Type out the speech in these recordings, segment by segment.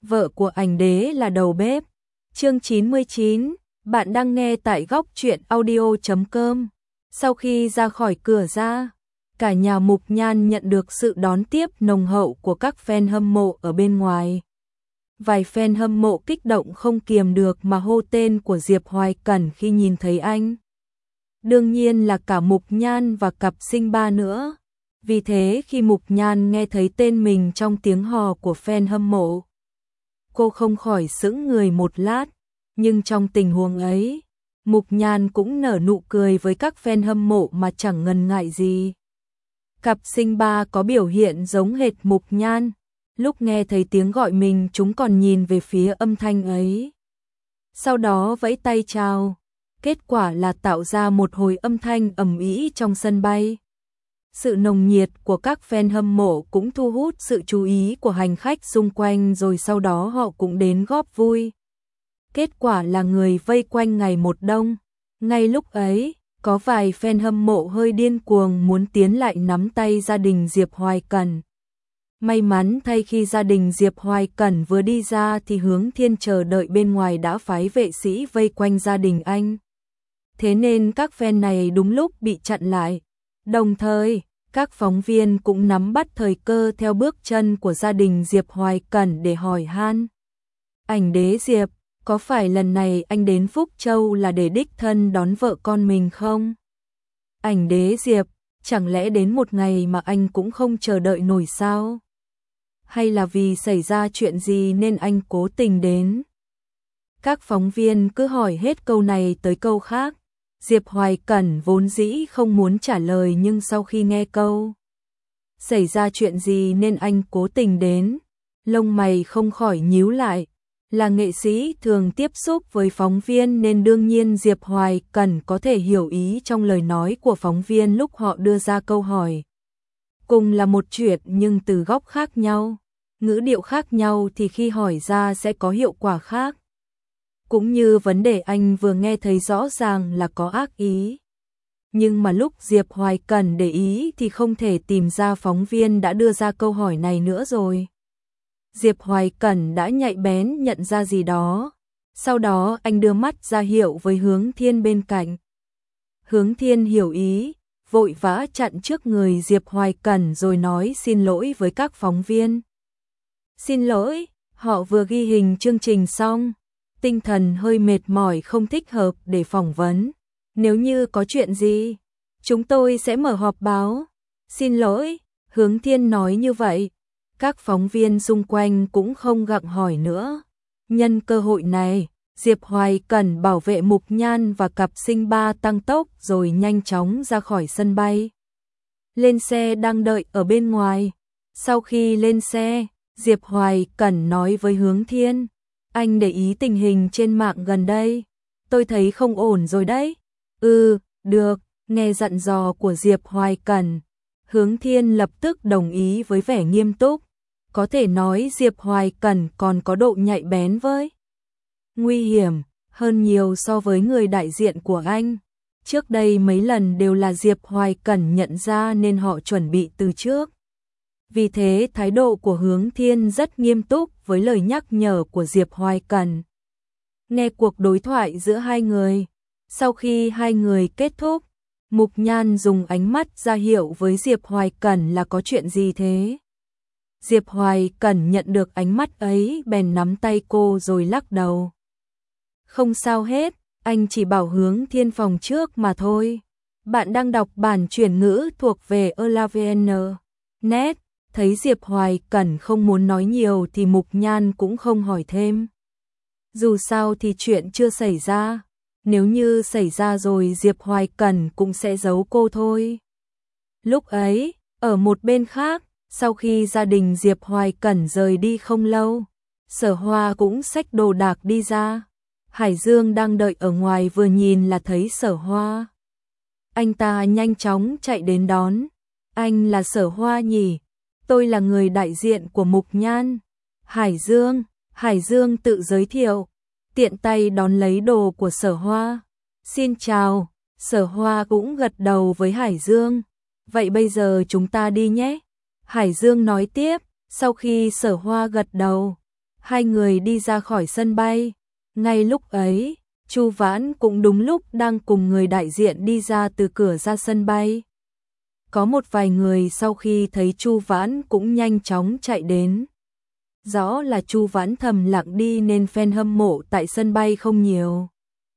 vợ của ảnh đế là đầu bếp. Chương 99, bạn đang nghe tại góc truyện audio.com. Sau khi ra khỏi cửa ra, cả nhà Mục Nhan nhận được sự đón tiếp nồng hậu của các fan hâm mộ ở bên ngoài. Vài fan hâm mộ kích động không kiềm được mà hô tên của Diệp Hoài Cẩn khi nhìn thấy anh. Đương nhiên là cả Mục Nhan và cặp sinh ba nữa. Vì thế khi Mục Nhan nghe thấy tên mình trong tiếng hò của fan hâm mộ, cô không khỏi sững người một lát. Nhưng trong tình huống ấy, Mục Nhan cũng nở nụ cười với các fan hâm mộ mà chẳng ngần ngại gì. Cặp sinh ba có biểu hiện giống hệt Mục Nhan. Lúc nghe thấy tiếng gọi mình chúng còn nhìn về phía âm thanh ấy. Sau đó vẫy tay chào. Kết quả là tạo ra một hồi âm thanh ầm ĩ trong sân bay. Sự nồng nhiệt của các fan hâm mộ cũng thu hút sự chú ý của hành khách xung quanh, rồi sau đó họ cũng đến góp vui. Kết quả là người vây quanh ngày một đông. Ngay lúc ấy, có vài fan hâm mộ hơi điên cuồng muốn tiến lại nắm tay gia đình Diệp Hoài Cẩn. May mắn thay khi gia đình Diệp Hoài Cẩn vừa đi ra thì Hướng Thiên chờ đợi bên ngoài đã phái vệ sĩ vây quanh gia đình anh. Thế nên các fan này đúng lúc bị chặn lại. Đồng thời, các phóng viên cũng nắm bắt thời cơ theo bước chân của gia đình Diệp Hoài Cẩn để hỏi han. Ảnh đế Diệp, có phải lần này anh đến Phúc Châu là để đích thân đón vợ con mình không? Ảnh đế Diệp, chẳng lẽ đến một ngày mà anh cũng không chờ đợi nổi sao? Hay là vì xảy ra chuyện gì nên anh cố tình đến? Các phóng viên cứ hỏi hết câu này tới câu khác. Diệp Hoài Cẩn vốn dĩ không muốn trả lời, nhưng sau khi nghe câu xảy ra chuyện gì nên anh cố tình đến, lông mày không khỏi nhíu lại. Là nghệ sĩ thường tiếp xúc với phóng viên nên đương nhiên Diệp Hoài Cẩn có thể hiểu ý trong lời nói của phóng viên lúc họ đưa ra câu hỏi. Cùng là một chuyện nhưng từ góc khác nhau, ngữ điệu khác nhau thì khi hỏi ra sẽ có hiệu quả khác. Cũng như vấn đề anh vừa nghe thấy rõ ràng là có ác ý. Nhưng mà lúc Diệp Hoài Cẩn để ý thì không thể tìm ra phóng viên đã đưa ra câu hỏi này nữa rồi. Diệp Hoài Cẩn đã nhạy bén nhận ra gì đó. Sau đó anh đưa mắt ra hiệu với Hướng Thiên bên cạnh. Hướng Thiên hiểu ý, vội vã chặn trước người Diệp Hoài Cẩn rồi nói xin lỗi với các phóng viên. Xin lỗi, họ vừa ghi hình chương trình xong. Tinh thần hơi mệt mỏi không thích hợp để phỏng vấn. Nếu như có chuyện gì, chúng tôi sẽ mở họp báo. Xin lỗi, Hướng Thiên nói như vậy. Các phóng viên xung quanh cũng không gặng hỏi nữa. Nhân cơ hội này, Diệp Hoài Cẩn bảo vệ Mục Nhan và cặp sinh ba tăng tốc rồi nhanh chóng ra khỏi sân bay. Lên xe đang đợi ở bên ngoài. Sau khi lên xe, Diệp Hoài Cẩn nói với Hướng Thiên. Anh để ý tình hình trên mạng gần đây. Tôi thấy không ổn rồi đấy. Được, nghe dặn dò của Diệp Hoài Cẩn. Hướng Thiên lập tức đồng ý với vẻ nghiêm túc. Có thể nói Diệp Hoài Cẩn còn có độ nhạy bén với nguy hiểm hơn nhiều so với người đại diện của anh. Trước đây mấy lần đều là Diệp Hoài Cẩn nhận ra nên họ chuẩn bị từ trước. Vì thế thái độ của Hướng Thiên rất nghiêm túc với lời nhắc nhở của Diệp Hoài Cẩn. Nghe cuộc đối thoại giữa hai người. Sau khi hai người kết thúc, Mục Nhan dùng ánh mắt ra hiệu với Diệp Hoài Cẩn là có chuyện gì thế. Diệp Hoài Cẩn nhận được ánh mắt ấy bèn nắm tay cô rồi lắc đầu. Không sao hết, anh chỉ bảo Hướng Thiên phòng trước mà thôi. Bạn đang đọc bản chuyển ngữ thuộc về Elavn.net. Thấy Diệp Hoài Cẩn không muốn nói nhiều thì Mục Nhan cũng không hỏi thêm. Dù sao thì chuyện chưa xảy ra. Nếu như xảy ra rồi Diệp Hoài Cẩn cũng sẽ giấu cô thôi. Lúc ấy, ở một bên khác, sau khi gia đình Diệp Hoài Cẩn rời đi không lâu, Sở Hoa cũng xách đồ đạc đi ra. Hải Dương đang đợi ở ngoài vừa nhìn là thấy Sở Hoa. Anh ta nhanh chóng chạy đến đón. Anh là Sở Hoa nhỉ? Tôi là người đại diện của Mục Nhan. Hải Dương tự giới thiệu, tiện tay đón lấy đồ của Sở Hoa. Xin chào, Sở Hoa cũng gật đầu với Hải Dương. Vậy bây giờ chúng ta đi nhé. Hải Dương nói tiếp, sau khi Sở Hoa gật đầu, Hai người đi ra khỏi sân bay. Ngay lúc ấy, Chu Vãn cũng đúng lúc đang cùng người đại diện đi ra từ cửa ra sân bay. Có một vài người sau khi thấy Chu Vãn cũng nhanh chóng chạy đến. Rõ là Chu Vãn thầm lặng đi nên fan hâm mộ tại sân bay không nhiều.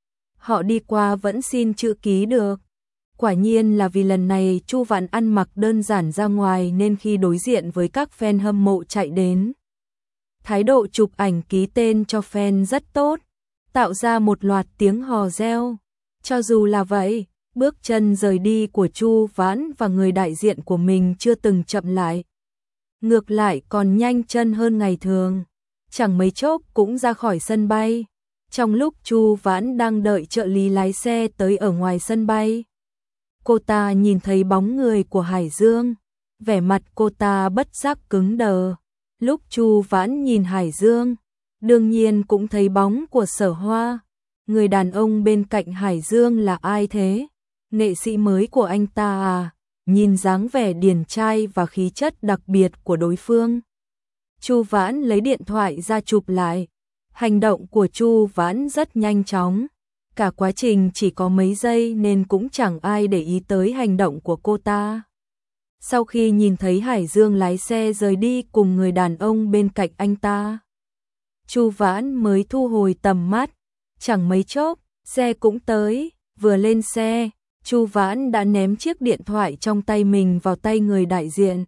Họ đi qua vẫn xin chữ ký được. Quả nhiên là vì lần này Chu Vãn ăn mặc đơn giản ra ngoài nên khi đối diện với các fan hâm mộ chạy đến, thái độ chụp ảnh ký tên cho fan rất tốt, tạo ra một loạt tiếng hò reo. Cho dù là vậy, bước chân rời đi của Chu Vãn và người đại diện của mình chưa từng chậm lại. Ngược lại còn nhanh chân hơn ngày thường. Chẳng mấy chốc cũng ra khỏi sân bay. Trong lúc Chu Vãn đang đợi trợ lý lái xe tới ở ngoài sân bay, cô ta nhìn thấy bóng người của Hải Dương. Vẻ mặt cô ta bất giác cứng đờ. Lúc Chu Vãn nhìn Hải Dương, đương nhiên cũng thấy bóng của Sở Hoa. Người đàn ông bên cạnh Hải Dương là ai thế? Nghệ sĩ mới của anh ta à? Nhìn dáng vẻ điển trai và khí chất đặc biệt của đối phương. Chu Vãn lấy điện thoại ra chụp lại. Hành động của Chu Vãn rất nhanh chóng. Cả quá trình chỉ có mấy giây nên cũng chẳng ai để ý tới hành động của cô ta. Sau khi nhìn thấy Hải Dương lái xe rời đi cùng người đàn ông bên cạnh anh ta, Chu Vãn mới thu hồi tầm mắt. Chẳng mấy chốc, xe cũng tới. Vừa lên xe, Chu Vãn đã ném chiếc điện thoại trong tay mình vào tay người đại diện.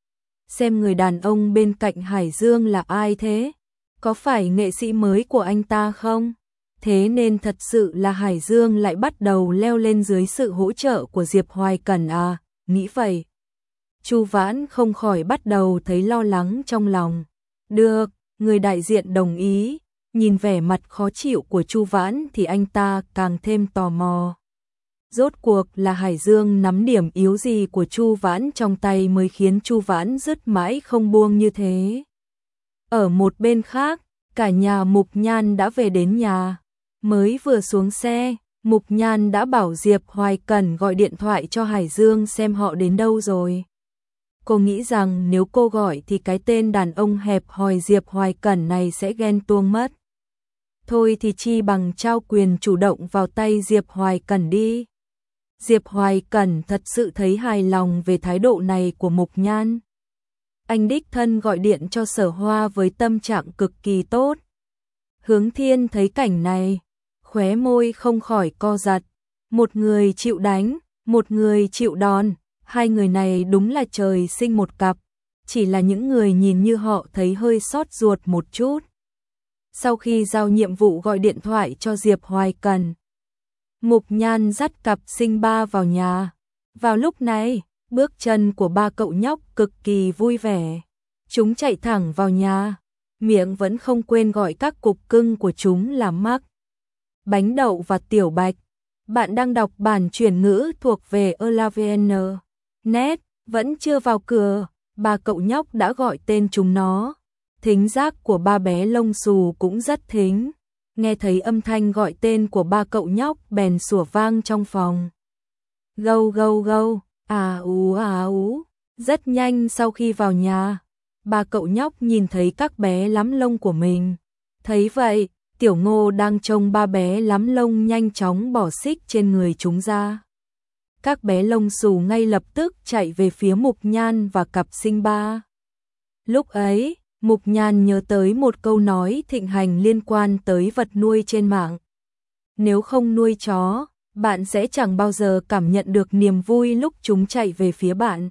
Xem người đàn ông bên cạnh Hải Dương là ai thế? Có phải nghệ sĩ mới của anh ta không? Thế nên thật sự là Hải Dương lại bắt đầu leo lên dưới sự hỗ trợ của Diệp Hoài Cẩn à? Nghĩ vậy, Chu Vãn không khỏi bắt đầu thấy lo lắng trong lòng. Được, người đại diện đồng ý. Nhìn vẻ mặt khó chịu của Chu Vãn thì anh ta càng thêm tò mò. Rốt cuộc là Hải Dương nắm điểm yếu gì của Chu Vãn trong tay mới khiến Chu Vãn dứt mãi không buông như thế. Ở một bên khác, cả nhà Mục Nhan đã về đến nhà. Mới vừa xuống xe, Mục Nhan đã bảo Diệp Hoài Cẩn gọi điện thoại cho Hải Dương xem họ đến đâu rồi. Cô nghĩ rằng nếu cô gọi thì cái tên đàn ông hẹp hòi Diệp Hoài Cẩn này sẽ ghen tuông mất. Thôi thì chi bằng trao quyền chủ động vào tay Diệp Hoài Cẩn đi. Diệp Hoài Cẩn thật sự thấy hài lòng về thái độ này của Mục Nhan. Anh đích thân gọi điện cho Sở Hoa với tâm trạng cực kỳ tốt. Hướng Thiên thấy cảnh này, khóe môi không khỏi co giật. Một người chịu đánh, một người chịu đòn. Hai người này đúng là trời sinh một cặp. Chỉ là những người nhìn như họ thấy hơi xót ruột một chút. Sau khi giao nhiệm vụ gọi điện thoại cho Diệp Hoài Cẩn, Mục Nhan dắt cặp sinh ba vào nhà. Vào lúc này, bước chân của ba cậu nhóc cực kỳ vui vẻ. Chúng chạy thẳng vào nhà, miệng vẫn không quên gọi các cục cưng của chúng là Mắc, Bánh Đậu và Tiểu Bạch. Bạn đang đọc bản chuyển ngữ thuộc về Elavn. Net, vẫn chưa vào cửa, ba cậu nhóc đã gọi tên chúng nó. Thính giác của ba bé lông xù cũng rất thính. Nghe thấy âm thanh gọi tên của ba cậu nhóc bèn sủa vang trong phòng. Gâu gâu gâu, à ú à ú. Rất nhanh sau khi vào nhà, ba cậu nhóc nhìn thấy các bé lắm lông của mình. Thấy vậy, Tiểu Ngô đang trông ba bé lắm lông nhanh chóng bỏ xích trên người chúng ra. Các bé lông xù ngay lập tức chạy về phía Mục Nhan và cặp sinh ba. Lúc ấy, Mục Nhan nhớ tới một câu nói thịnh hành liên quan tới vật nuôi trên mạng. Nếu không nuôi chó, bạn sẽ chẳng bao giờ cảm nhận được niềm vui lúc chúng chạy về phía bạn.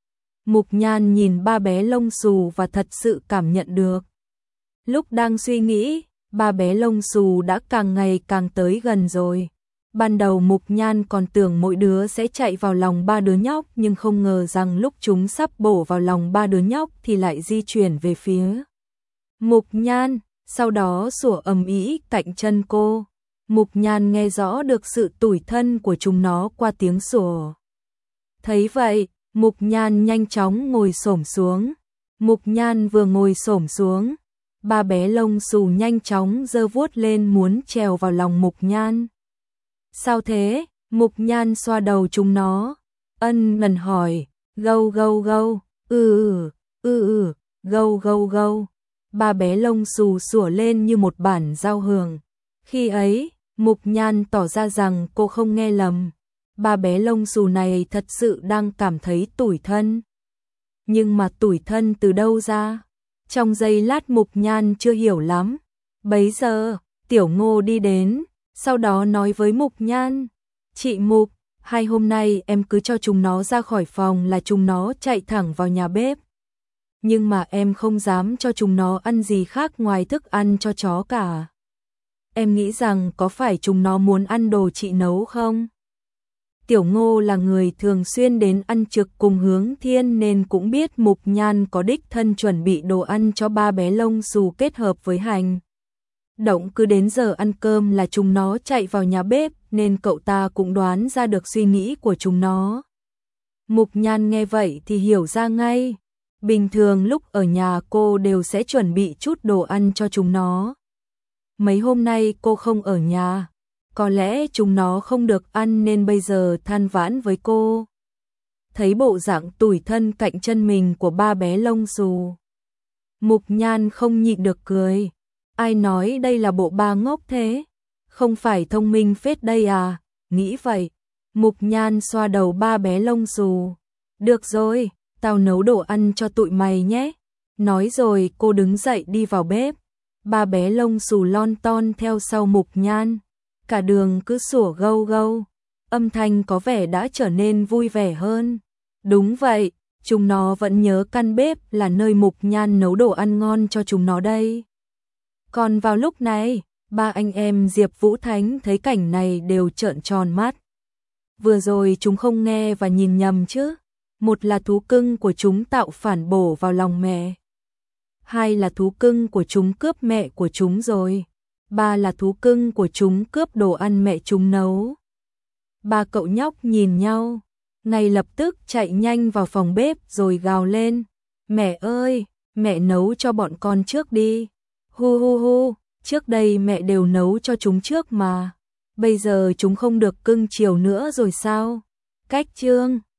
Mục Nhan nhìn ba bé lông xù và thật sự cảm nhận được. Lúc đang suy nghĩ, ba bé lông xù đã càng ngày càng tới gần rồi. Ban đầu Mục Nhan còn tưởng mỗi đứa sẽ chạy vào lòng ba đứa nhóc, nhưng không ngờ rằng lúc chúng sắp bổ vào lòng ba đứa nhóc thì lại di chuyển về phía Mục Nhan, sau đó sủa ầm ĩ cạnh chân cô. Mục Nhan nghe rõ được sự tủi thân của chúng nó qua tiếng sủa. Thấy vậy, Mục Nhan nhanh chóng ngồi xổm xuống. Mục Nhan vừa ngồi xổm xuống, ba bé lông xù nhanh chóng giơ vuốt lên muốn trèo vào lòng Mục Nhan. Sao thế? Mục Nhan xoa đầu chúng nó, ân cần hỏi, gâu gâu gâu, gâu gâu gâu. ba bé lông xù sủa lên như một bản giao hưởng. Khi ấy, Mục Nhan tỏ ra rằng cô không nghe lầm. Ba bé lông xù này thật sự đang cảm thấy tủi thân. Nhưng mà tủi thân từ đâu ra? Trong giây lát Mục Nhan chưa hiểu lắm. Bấy giờ, Tiểu Ngô đi đến, sau đó nói với Mục Nhan. Chị Mục, 2 hôm nay em cứ cho chúng nó ra khỏi phòng là chúng nó chạy thẳng vào nhà bếp. Nhưng mà em không dám cho chúng nó ăn gì khác ngoài thức ăn cho chó cả. Em nghĩ rằng có phải chúng nó muốn ăn đồ chị nấu không? Tiểu Ngô là người thường xuyên đến ăn trực cùng Hướng Thiên nên cũng biết Mục Nhan có đích thân chuẩn bị đồ ăn cho ba bé lông xù kết hợp với hành động cứ đến giờ ăn cơm là chúng nó chạy vào nhà bếp nên cậu ta cũng đoán ra được suy nghĩ của chúng nó. Mục Nhan nghe vậy thì hiểu ra ngay. Bình thường lúc ở nhà cô đều sẽ chuẩn bị chút đồ ăn cho chúng nó. Mấy hôm nay cô không ở nhà, có lẽ chúng nó không được ăn nên bây giờ than vãn với cô. Thấy bộ dạng tủi thân cạnh chân mình của ba bé lông xù, Mục Nhan không nhịn được cười. Ai nói đây là bộ ba ngốc thế? Không phải thông minh phết đây à? Nghĩ vậy, Mục Nhan xoa đầu ba bé lông xù. Được rồi, tao nấu đồ ăn cho tụi mày nhé. Nói rồi cô đứng dậy đi vào bếp. Ba bé lông xù lon ton theo sau Mục Nhan. Cả đường cứ sủa gâu gâu. Âm thanh có vẻ đã trở nên vui vẻ hơn. Đúng vậy, chúng nó vẫn nhớ căn bếp là nơi Mục Nhan nấu đồ ăn ngon cho chúng nó đây. Còn vào lúc này, ba anh em Diệp Vũ Thánh thấy cảnh này đều trợn tròn mắt. Vừa rồi chúng không nghe và nhìn nhầm chứ. Một là thú cưng của chúng tạo phản bổ vào lòng mẹ. Hai là thú cưng của chúng cướp mẹ của chúng rồi. Ba là thú cưng của chúng cướp đồ ăn mẹ chúng nấu. Ba cậu nhóc nhìn nhau, ngay lập tức chạy nhanh vào phòng bếp rồi gào lên. Mẹ ơi, mẹ nấu cho bọn con trước đi. Hu hu hu, trước đây mẹ đều nấu cho chúng trước mà. Bây giờ chúng không được cưng chiều nữa rồi sao? Cách chương